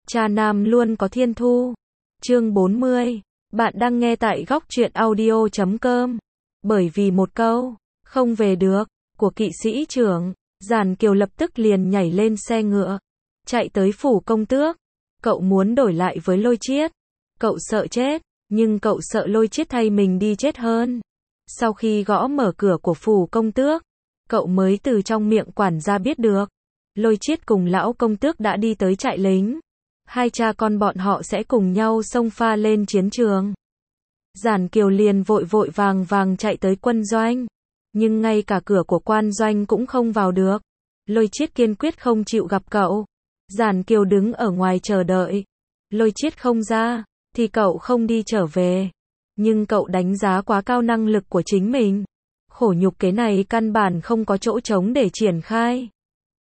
Cha nam luôn có thiên thu. Chương 40. Bạn đang nghe tại góc truyện audio.com. Bởi vì một câu, không về được, của kỵ sĩ trưởng, Giản Kiều lập tức liền nhảy lên xe ngựa, chạy tới phủ công tước. Cậu muốn đổi lại với Lôi Chiết. Cậu sợ chết, nhưng cậu sợ Lôi Chiết thay mình đi chết hơn. Sau khi gõ mở cửa của phủ công tước, cậu mới từ trong miệng quản gia biết được, Lôi Chiết cùng lão công tước đã đi tới trại lính. Hai cha con bọn họ sẽ cùng nhau xông pha lên chiến trường. Giản Kiều liền vội vội vàng vàng chạy tới quân doanh. Nhưng ngay cả cửa của quan doanh cũng không vào được. Lôi Chiết kiên quyết không chịu gặp cậu. Giản Kiều đứng ở ngoài chờ đợi. Lôi Chiết không ra, thì cậu không đi trở về. Nhưng cậu đánh giá quá cao năng lực của chính mình. Khổ nhục kế này căn bản không có chỗ trống để triển khai.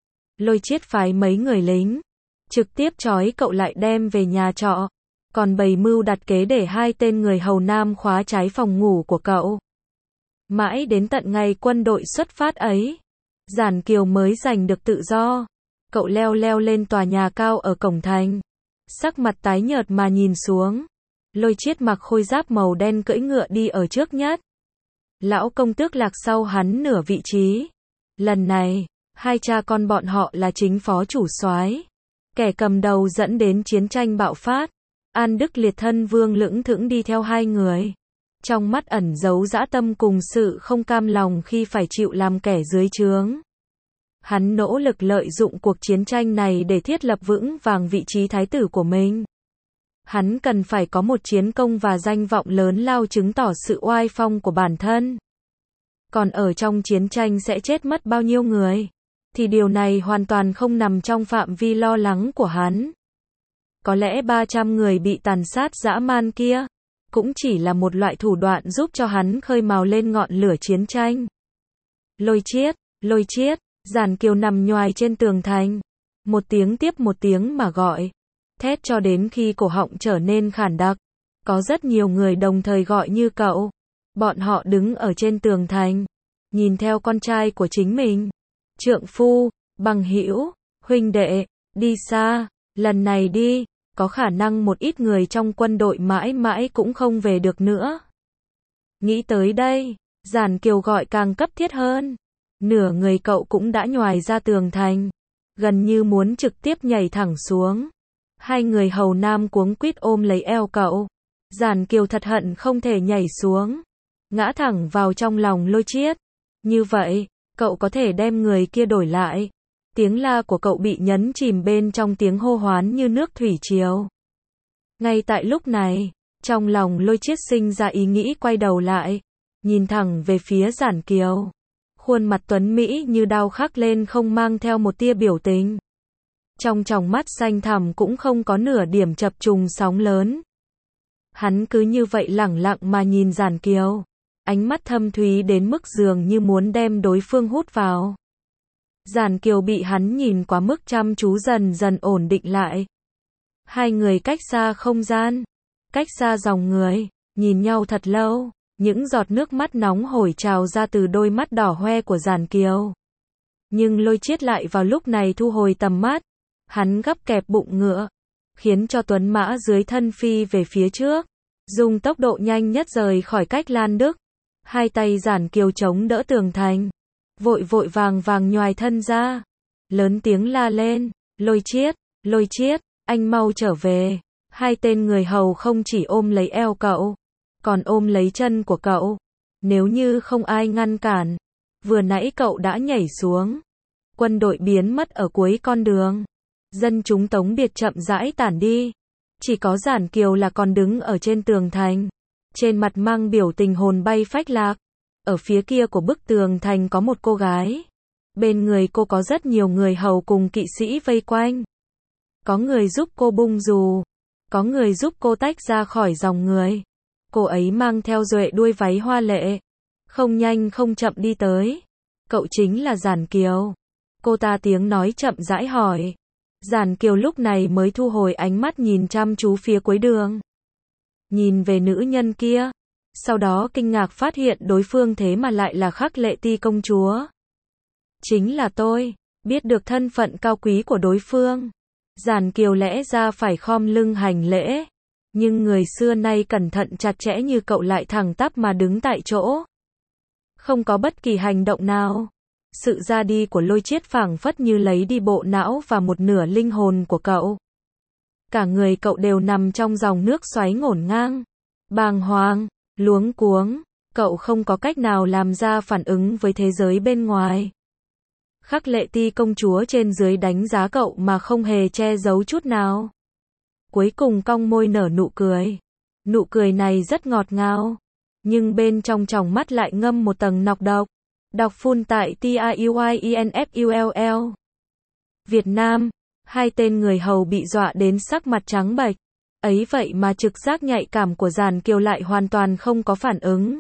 Lôi Chiết phái mấy người lính, trực tiếp trói cậu lại đem về nhà trọ. Còn bày mưu đặt kế để hai tên người hầu nam khóa trái phòng ngủ của cậu. Mãi đến tận ngày quân đội xuất phát ấy, Giản Kiều mới giành được tự do. Cậu leo lên tòa nhà cao ở cổng thành. Sắc mặt tái nhợt mà nhìn xuống. Lôi Chiết mặc khôi giáp màu đen cưỡi ngựa đi ở trước nhất. Lão công tước lạc sau hắn nửa vị trí. Lần này, hai cha con bọn họ là chính phó chủ soái, kẻ cầm đầu dẫn đến chiến tranh bạo phát. An Đức Liệt thân vương lững thững đi theo hai người. Trong mắt ẩn giấu dã tâm cùng sự không cam lòng khi phải chịu làm kẻ dưới trướng. Hắn nỗ lực lợi dụng cuộc chiến tranh này để thiết lập vững vàng vị trí thái tử của mình. Hắn cần phải có một chiến công và danh vọng lớn lao chứng tỏ sự oai phong của bản thân. Còn ở trong chiến tranh sẽ chết mất bao nhiêu người, thì điều này hoàn toàn không nằm trong phạm vi lo lắng của hắn. Có lẽ 300 người bị tàn sát dã man kia, cũng chỉ là một loại thủ đoạn giúp cho hắn khơi mào lên ngọn lửa chiến tranh. Lôi Chiết, Giản Kiều nằm nhoài trên tường thành. Một tiếng tiếp một tiếng mà gọi. Thét cho đến khi cổ họng trở nên khản đặc. Có rất nhiều người đồng thời gọi như cậu. Bọn họ đứng ở trên tường thành, nhìn theo con trai của chính mình, trượng phu, bằng hữu, huynh đệ, đi xa. Lần này đi, có khả năng một ít người trong quân đội mãi mãi cũng không về được nữa. Nghĩ tới đây, Giản Kiều gọi càng cấp thiết hơn. Nửa người cậu cũng đã nhoài ra tường thành, gần như muốn trực tiếp nhảy thẳng xuống. Hai người hầu nam cuống quýt ôm lấy eo cậu. Giản Kiều thật hận không thể nhảy xuống, ngã thẳng vào trong lòng Lôi Chiết. Như vậy, cậu có thể đem người kia đổi lại. Tiếng la của cậu bị nhấn chìm bên trong tiếng hô hoán như nước thủy triều. Ngay tại lúc này, trong lòng Lôi Chiết sinh ra ý nghĩ quay đầu lại, nhìn thẳng về phía Giản Kiều. Khuôn mặt tuấn mỹ như đao khắc lên không mang theo một tia biểu tình. Trong tròng mắt xanh thẳm cũng không có nửa điểm chập trùng sóng lớn. Hắn cứ như vậy lẳng lặng mà nhìn Giản Kiều, ánh mắt thâm thúy đến mức dường như muốn đem đối phương hút vào. Giản Kiều bị hắn nhìn quá mức chăm chú dần dần ổn định lại. Hai người cách xa không gian, cách xa dòng người, nhìn nhau thật lâu, những giọt nước mắt nóng hổi trào ra từ đôi mắt đỏ hoe của Giản Kiều. Nhưng Lôi Chiết lại vào lúc này thu hồi tầm mắt, hắn gấp kẹp bụng ngựa, khiến cho tuấn mã dưới thân phi về phía trước, dùng tốc độ nhanh nhất rời khỏi cách Lan Đức. Hai tay Giản Kiều chống đỡ tường thành, vội vội vàng vàng nhoài thân ra, lớn tiếng la lên, Lôi Chiết, anh mau trở về. Hai tên người hầu không chỉ ôm lấy eo cậu, còn ôm lấy chân của cậu. Nếu như không ai ngăn cản, vừa nãy cậu đã nhảy xuống. Quân đội biến mất ở cuối con đường. Dân chúng tống biệt chậm rãi tản đi. Chỉ có Giản Kiều là còn đứng ở trên tường thành, trên mặt mang biểu tình hồn bay phách lạc. Ở phía kia của bức tường thành có một cô gái. Bên người cô có rất nhiều người hầu cùng kỵ sĩ vây quanh. Có người giúp cô bung dù, có người giúp cô tách ra khỏi dòng người. Cô ấy mang theo duệ đuôi váy hoa lệ, không nhanh không chậm đi tới. Cậu chính là Giản Kiều. Cô ta tiếng nói chậm rãi hỏi. Giản Kiều lúc này mới thu hồi ánh mắt nhìn chăm chú phía cuối đường, nhìn về nữ nhân kia. Sau đó kinh ngạc phát hiện đối phương thế mà lại là Khắc Lệ Ti công chúa. Chính là tôi. Biết được thân phận cao quý của đối phương, Giản Kiều lẽ ra phải khom lưng hành lễ, nhưng người xưa nay cẩn thận chặt chẽ như cậu lại thẳng tắp mà đứng tại chỗ. Không có bất kỳ hành động nào. Sự ra đi của Lôi Chiết phảng phất như lấy đi bộ não và một nửa linh hồn của cậu. Cả người cậu đều nằm trong dòng nước xoáy ngổn ngang. Bàng hoàng, luống cuống, cậu không có cách nào làm ra phản ứng với thế giới bên ngoài. Khắc Lệ Ti công chúa trên dưới đánh giá cậu mà không hề che giấu chút nào. Cuối cùng cong môi nở nụ cười. Nụ cười này rất ngọt ngào, nhưng bên trong tròng mắt lại ngâm một tầng nọc độc. Đọc phun tại TAUYINFULL. Việt Nam, hai tên người hầu bị dọa đến sắc mặt trắng bệch. Ấy vậy mà trực giác nhạy cảm của Giản Kiều lại hoàn toàn không có phản ứng.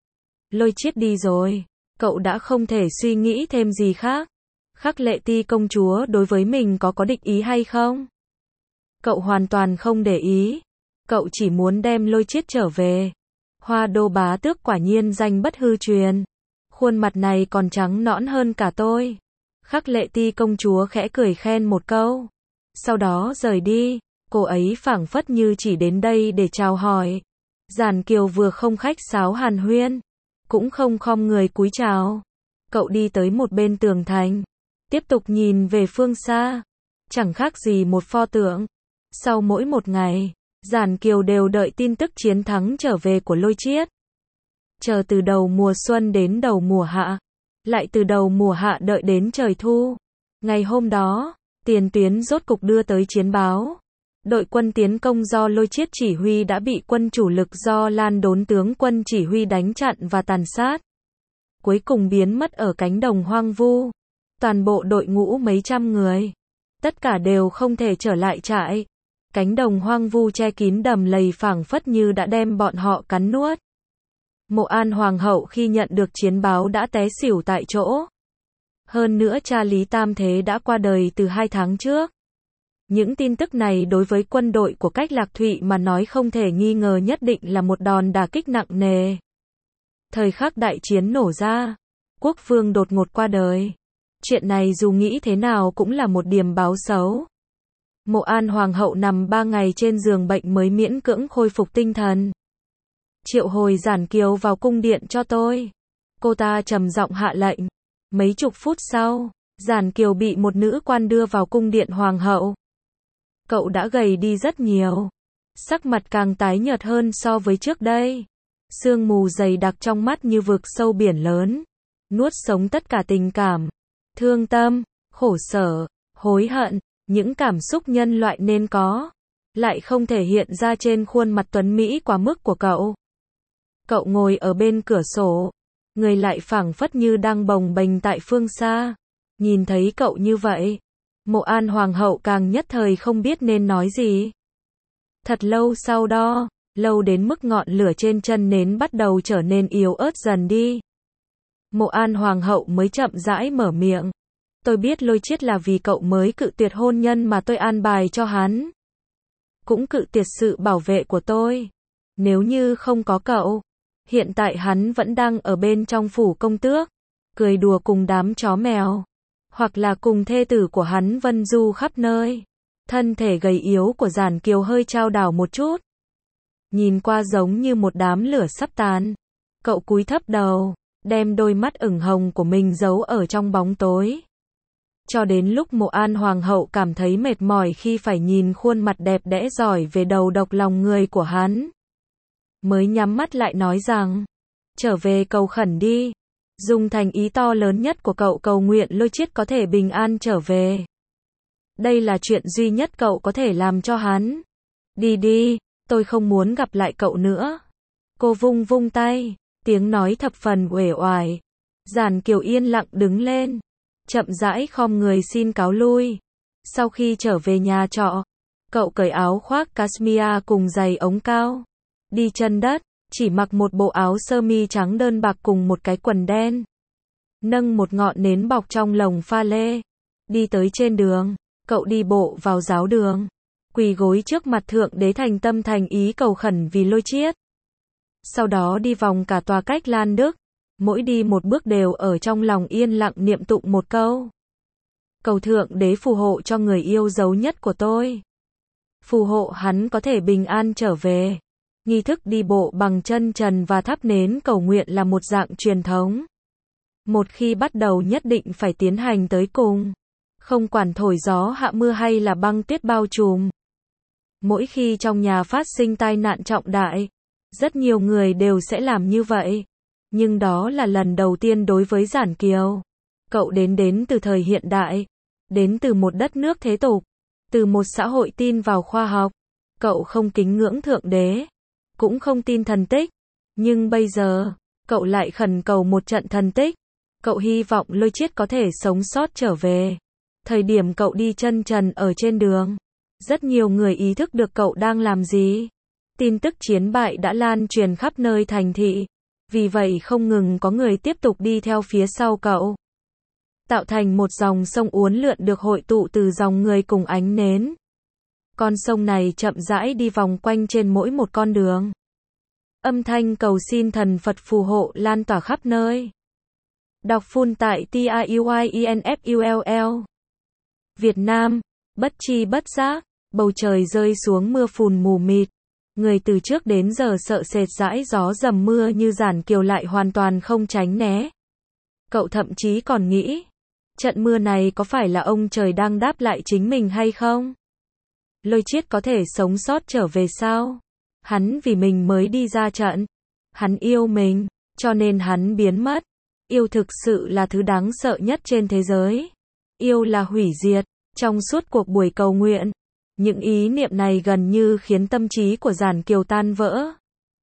Lôi Chiết đi rồi, cậu đã không thể suy nghĩ thêm gì khác. Khắc Lệ Ti công chúa đối với mình có địch ý hay không? Cậu hoàn toàn không để ý. Cậu chỉ muốn đem Lôi Chiết trở về. Hoa Đô bá tước quả nhiên danh bất hư truyền. Khuôn mặt này còn trắng nõn hơn cả tôi. Khắc Lệ Ti công chúa khẽ cười khen một câu. Sau đó rời đi. Cô ấy phảng phất như chỉ đến đây để chào hỏi. Giản Kiều vừa không khách sáo hàn huyên, cũng không khom người cúi chào. Cậu đi tới một bên tường thành, tiếp tục nhìn về phương xa. Chẳng khác gì một pho tượng. Sau mỗi một ngày, Giản Kiều đều đợi tin tức chiến thắng trở về của Lôi Chiết. Chờ từ đầu mùa xuân đến đầu mùa hạ, lại từ đầu mùa hạ đợi đến trời thu. Ngày hôm đó, tiền tuyến rốt cục đưa tới chiến báo. Đội quân tiến công do Lôi Chiết chỉ huy đã bị quân chủ lực do Lan Đốn tướng quân chỉ huy đánh chặn và tàn sát. Cuối cùng biến mất ở cánh đồng hoang vu. Toàn bộ đội ngũ mấy trăm người, tất cả đều không thể trở lại trại. Cánh đồng hoang vu che kín đầm lầy phảng phất như đã đem bọn họ cắn nuốt. Mộ An hoàng hậu khi nhận được chiến báo đã té xỉu tại chỗ. Hơn nữa cha Lý Tam Thế đã qua đời từ 2 tháng trước. Những tin tức này đối với quân đội của Cách Lạc Thụy mà nói không thể nghi ngờ nhất định là một đòn đả kích nặng nề. Thời khắc đại chiến nổ ra, quốc vương đột ngột qua đời. Chuyện này dù nghĩ thế nào cũng là một điểm báo xấu. Mộ An hoàng hậu nằm 3 ngày trên giường bệnh mới miễn cưỡng khôi phục tinh thần. Triệu hồi Giản Kiều vào cung điện cho tôi. Cô ta trầm giọng hạ lệnh. Mấy chục phút sau, Giản Kiều bị một nữ quan đưa vào cung điện hoàng hậu. Cậu đã gầy đi rất nhiều. Sắc mặt càng tái nhợt hơn so với trước đây. Sương mù dày đặc trong mắt như vực sâu biển lớn. Nuốt sống tất cả tình cảm. Thương tâm, khổ sở, hối hận, những cảm xúc nhân loại nên có. Lại không thể hiện ra trên khuôn mặt tuấn mỹ quá mức của cậu. Cậu ngồi ở bên cửa sổ. Người lại phảng phất như đang bồng bềnh tại phương xa. Nhìn thấy cậu như vậy, Mộ An hoàng hậu càng nhất thời không biết nên nói gì. Thật lâu sau đó, lâu đến mức ngọn lửa trên chân nến bắt đầu trở nên yếu ớt dần đi. Mộ An hoàng hậu mới chậm rãi mở miệng. Tôi biết Lôi Chiết là vì cậu mới cự tuyệt hôn nhân mà tôi an bài cho hắn. Cũng cự tuyệt sự bảo vệ của tôi. Nếu như không có cậu, hiện tại hắn vẫn đang ở bên trong phủ công tước, cười đùa cùng đám chó mèo. Hoặc là cùng thê tử của hắn vân du khắp nơi. Thân thể gầy yếu của Giản Kiều hơi chao đảo một chút. Nhìn qua giống như một đám lửa sắp tàn. Cậu cúi thấp đầu, đem đôi mắt ửng hồng của mình giấu ở trong bóng tối. Cho đến lúc Mộ An hoàng hậu cảm thấy mệt mỏi khi phải nhìn khuôn mặt đẹp đẽ giỏi về đầu độc lòng người của hắn. Mới nhắm mắt lại nói rằng, trở về cầu khẩn đi. Dùng thành ý to lớn nhất của cậu cầu nguyện Lôi Chiết có thể bình an trở về. Đây là chuyện duy nhất cậu có thể làm cho hắn. Đi đi, tôi không muốn gặp lại cậu nữa. Cô vung vung tay, tiếng nói thập phần uể oải. Giản Kiều yên lặng đứng lên, chậm rãi khom người xin cáo lui. Sau khi trở về nhà trọ, cậu cởi áo khoác cashmere cùng giày ống cao, đi chân đất. Chỉ mặc một bộ áo sơ mi trắng đơn bạc cùng một cái quần đen. Nâng một ngọn nến bọc trong lồng pha lê. Đi tới trên đường, cậu đi bộ vào giáo đường. Quỳ gối trước mặt Thượng Đế thành tâm thành ý cầu khẩn vì Lôi Chiết. Sau đó đi vòng cả tòa Cách Lan Đức. Mỗi đi một bước đều ở trong lòng yên lặng niệm tụng một câu. cầu Thượng Đế phù hộ cho người yêu dấu nhất của tôi. Phù hộ hắn có thể bình an trở về. Nghi thức đi bộ bằng chân trần và thắp nến cầu nguyện là một dạng truyền thống. Một khi bắt đầu nhất định phải tiến hành tới cùng. Không quản thổi gió hạ mưa hay là băng tuyết bao trùm. Mỗi khi trong nhà phát sinh tai nạn trọng đại, rất nhiều người đều sẽ làm như vậy. Nhưng đó là lần đầu tiên đối với Giản Kiều. Cậu đến từ thời hiện đại, đến từ một đất nước thế tục, từ một xã hội tin vào khoa học. Cậu không kính ngưỡng Thượng Đế, cũng không tin thần tích. Nhưng bây giờ, cậu lại khẩn cầu một trận thần tích. Cậu hy vọng Lôi Chiết có thể sống sót trở về. Thời điểm cậu đi chân trần ở trên đường, rất nhiều người ý thức được cậu đang làm gì. Tin tức chiến bại đã lan truyền khắp nơi thành thị. Vì vậy không ngừng có người tiếp tục đi theo phía sau cậu. Tạo thành một dòng sông uốn lượn được hội tụ từ dòng người cùng ánh nến. Con sông này chậm rãi đi vòng quanh trên mỗi một con đường. Âm thanh cầu xin thần Phật phù hộ lan tỏa khắp nơi. Đọc full tại TIUYINFULL. Việt Nam, bất tri bất giác, bầu trời rơi xuống mưa phùn mù mịt. Người từ trước đến giờ sợ sệt dãi gió dầm mưa như Giản Kiều lại hoàn toàn không tránh né. Cậu thậm chí còn nghĩ, trận mưa này có phải là ông trời đang đáp lại chính mình hay không? Lôi Chiết có thể sống sót trở về sao? Hắn vì mình mới đi ra trận. Hắn yêu mình, cho nên hắn biến mất. Yêu thực sự là thứ đáng sợ nhất trên thế giới. Yêu là hủy diệt. Trong suốt cuộc buổi cầu nguyện, những ý niệm này gần như khiến tâm trí của Giản Kiều tan vỡ.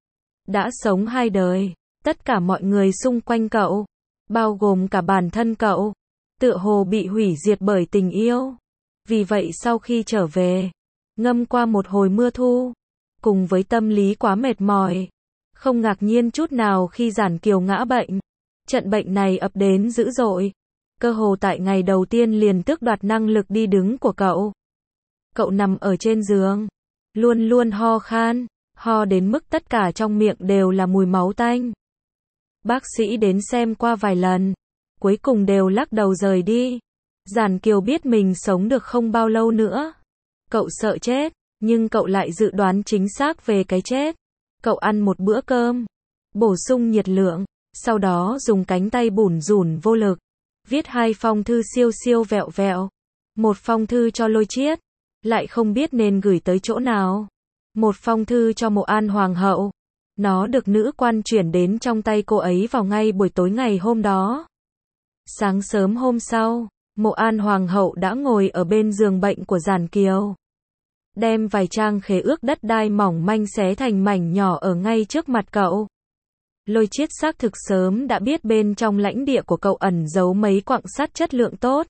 Đã sống 2 đời, tất cả mọi người xung quanh cậu, bao gồm cả bản thân cậu, tựa hồ bị hủy diệt bởi tình yêu. Vì vậy sau khi trở về, ngâm qua một hồi mưa thu, cùng với tâm lý quá mệt mỏi, không ngạc nhiên chút nào khi Giản Kiều ngã bệnh. Trận bệnh này ập đến dữ dội, cơ hồ tại ngày đầu tiên liền tước đoạt năng lực đi đứng của cậu. Cậu nằm ở trên giường, luôn luôn ho khan, ho đến mức tất cả trong miệng đều là mùi máu tanh. Bác sĩ đến xem qua vài lần, cuối cùng đều lắc đầu rời đi. Giản Kiều biết mình sống được không bao lâu nữa. Cậu sợ chết, nhưng cậu lại dự đoán chính xác về cái chết. Cậu ăn một bữa cơm, bổ sung nhiệt lượng, sau đó dùng cánh tay bủn rủn vô lực, viết 2 phong thư siêu siêu vẹo vẹo. Một phong thư cho Lôi Chiết, lại không biết nên gửi tới chỗ nào. Một phong thư cho Mộ An Hoàng hậu. Nó được nữ quan chuyển đến trong tay cô ấy vào ngay buổi tối ngày hôm đó. Sáng sớm hôm sau, Mộ An Hoàng hậu đã ngồi ở bên giường bệnh của Giản Kiều. Đem vài trang khế ước đất đai mỏng manh xé thành mảnh nhỏ ở ngay trước mặt cậu. Lôi Chiết xác thực sớm đã biết bên trong lãnh địa của cậu ẩn giấu mấy quặng sắt chất lượng tốt.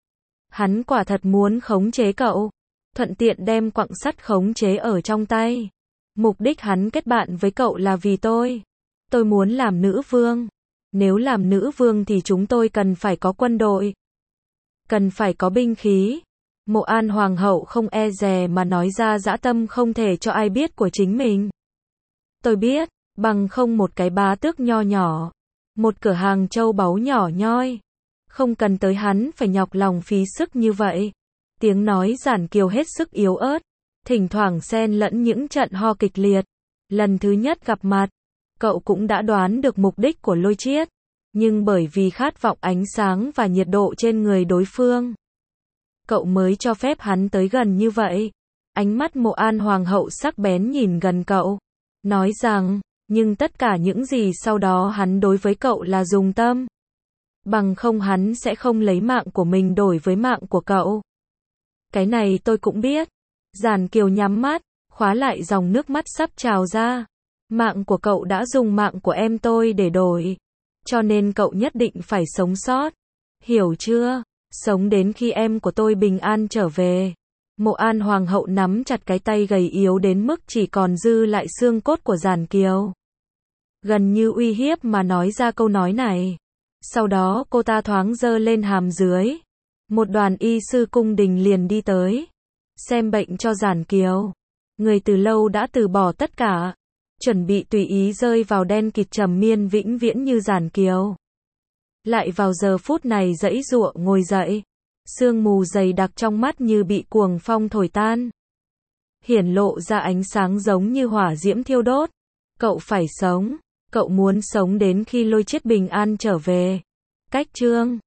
Hắn quả thật muốn khống chế cậu, thuận tiện đem quặng sắt khống chế ở trong tay. Mục đích hắn kết bạn với cậu là vì tôi. Tôi muốn làm nữ vương. Nếu làm nữ vương thì chúng tôi cần phải có quân đội. Cần phải có binh khí. Mộ An Hoàng hậu không e dè mà nói ra dã tâm không thể cho ai biết của chính mình. Tôi biết, bằng không một cái bá tước nho nhỏ, một cửa hàng châu báu nhỏ nhoi, không cần tới hắn phải nhọc lòng phí sức như vậy. Tiếng nói Giản Kiều hết sức yếu ớt, thỉnh thoảng xen lẫn những trận ho kịch liệt. Lần thứ nhất gặp mặt, cậu cũng đã đoán được mục đích của Lôi Chiết, nhưng bởi vì khát vọng ánh sáng và nhiệt độ trên người đối phương, cậu mới cho phép hắn tới gần như vậy. Ánh mắt Mộ An Hoàng hậu sắc bén nhìn gần cậu, nói rằng, nhưng tất cả những gì sau đó hắn đối với cậu là dùng tâm. Bằng không hắn sẽ không lấy mạng của mình đổi với mạng của cậu. Cái này tôi cũng biết. Giản Kiều nhắm mắt, khóa lại dòng nước mắt sắp trào ra. Mạng của cậu đã dùng mạng của em tôi để đổi. Cho nên cậu nhất định phải sống sót. Hiểu chưa? Sống đến khi em của tôi bình an trở về. Mộ An Hoàng hậu nắm chặt cái tay gầy yếu đến mức chỉ còn dư lại xương cốt của Giản Kiều. Gần như uy hiếp mà nói ra câu nói này. Sau đó cô ta thoáng giơ lên hàm dưới. Một đoàn y sư cung đình liền đi tới. Xem bệnh cho Giản Kiều. Người từ lâu đã từ bỏ tất cả. Chuẩn bị tùy ý rơi vào đen kịt trầm miên vĩnh viễn như Giản Kiều. Lại vào giờ phút này giãy giụa ngồi dậy. Sương mù dày đặc trong mắt như bị cuồng phong thổi tan. Hiển lộ ra ánh sáng giống như hỏa diễm thiêu đốt. Cậu phải sống. Cậu muốn sống đến khi Lôi Chiết bình an trở về. Cách chương